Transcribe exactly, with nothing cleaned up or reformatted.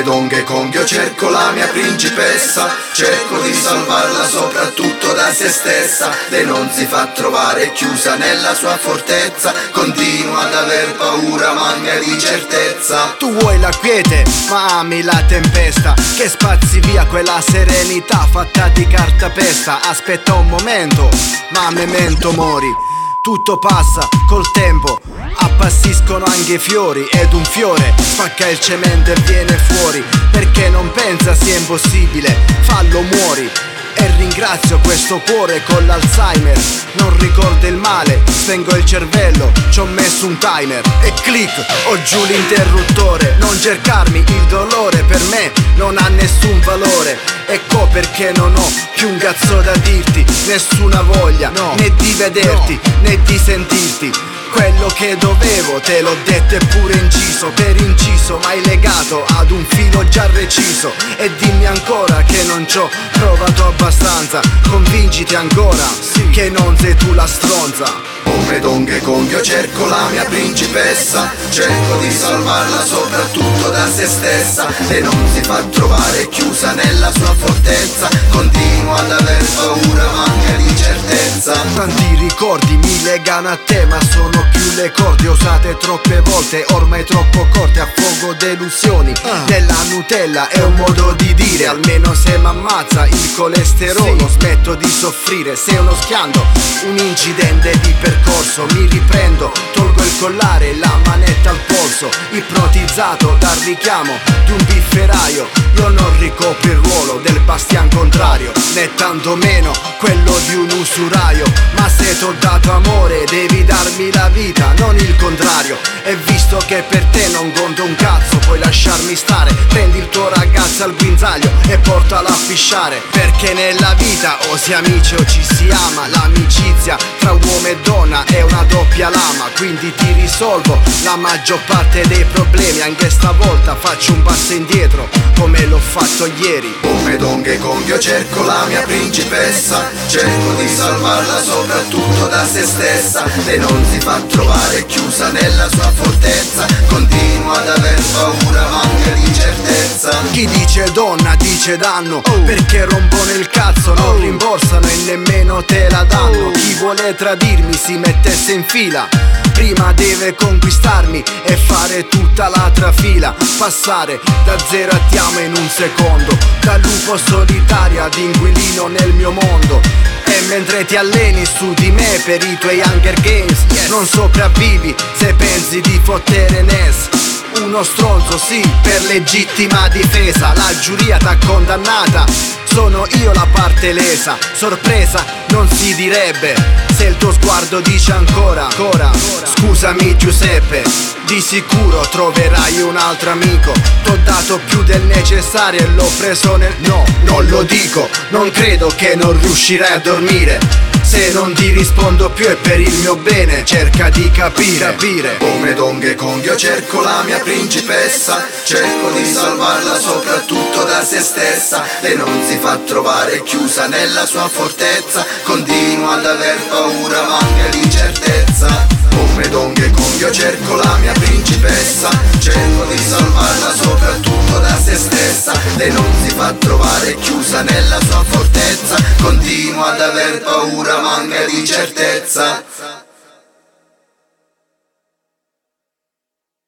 Donghe Kong, io cerco la mia principessa, cerco di salvarla soprattutto da se stessa. Lei non si fa trovare chiusa nella sua fortezza, continua ad aver paura, manca di certezza. Tu vuoi la quiete, ma ami la tempesta, che spazzi via quella serenità fatta di cartapesta. Aspetta un momento, ma memento mori. Tutto passa col tempo, appassiscono anche i fiori, ed un fiore spacca il cemento e viene fuori. Perché non pensa sia impossibile, fallo muori. E ringrazio questo cuore con l'Alzheimer, non ricordo il male, spengo il cervello, ci ho messo un timer e click, ho giù l'interruttore. Non cercarmi, il dolore per me non ha nessun valore. Ecco perché non ho più un cazzo da dirti, nessuna voglia, no, né di vederti, no, né di sentirti. Quello che dovevo te l'ho detto e pure inciso per inciso, ma hai legato ad un filo già reciso. E dimmi ancora che non ci ho provato abbastanza, convinciti ancora sì, che non sei tu la stronza. Come Donghe Kong io cerco la mia principessa, cerco di salvarla soprattutto da se stessa. Lei non si fa trovare chiusa nella sua fortezza, continua ad aver paura, manca di certezza. Tanti ricordi mi legano a te, ma sono più le corde usate troppe volte, ormai troppo corte, a fuoco delusioni. ah. Della Nutella è un modo di dire, almeno se m'ammazza il colesterolo sì, smetto di soffrire. Sei uno schianto, un incidente di percorso, mi riprendo, tolgo il collare, la manetta al polso, ipnotizzato dal richiamo di un pifferaio. Io non ricopro il ruolo del bastian contrario, né tanto meno quello di un usuraio. Ma se t'ho dato amore devi darmi la vita, non il contrario. E visto che per te non conto un cazzo, puoi lasciarmi stare. Prendi il tuo ragazzo al guinzaglio e portala a fisciare. Perché nella vita o si è amici o ci si ama, l'amicizia tra uomo e donna è una doppia lama. Quindi ti risolvo la maggior parte dei problemi, anche stavolta faccio un passo indietro come l'ho fatto ieri. Come Donghe Kong io cerco la mia principessa, cerco di salvarla soprattutto da se stessa. Lei non si fa trovare chiusa nella sua fortezza, continua ad aver paura, manca di certezza. Chi dice donna dice danno, oh, perché rompono il cazzo, non oh, rimborsano e nemmeno te la danno. oh. Chi vuole tradirmi si mettesse in fila, prima deve conquistarmi e fare tutta la trafila. Passare da zero a ti amo in un secondo, da lupo solitario ad inquilino nel mio mondo. E mentre ti alleni su di me per i tuoi Hunger Games, yes, non sopravvivi se pensi di fottere Ness. Uno stronzo sì, per legittima difesa, la giuria t'ha condannata, sono io la parte lesa. Sorpresa non si direbbe se il tuo sguardo dice ancora, ancora scusami Giuseppe, di sicuro troverai un altro amico. T'ho dato più del necessario e l'ho preso nel... No, non lo dico, non credo che non riuscirai a dormire se non ti rispondo più, è per il mio bene, cerca di capire, capire. Come Donghe Kong io cerco la mia principessa, cerco di salvarla soprattutto da se stessa. Lei non si fa trovare chiusa nella sua fortezza, continua ad aver paura, manca di certezza. Come Donghe Kong io cerco la mia principessa, cerco di salvarla soprattutto da se stessa. Lei non si fa trovare chiusa nella sua fortezza, continua ad aver paura, manca di certezza.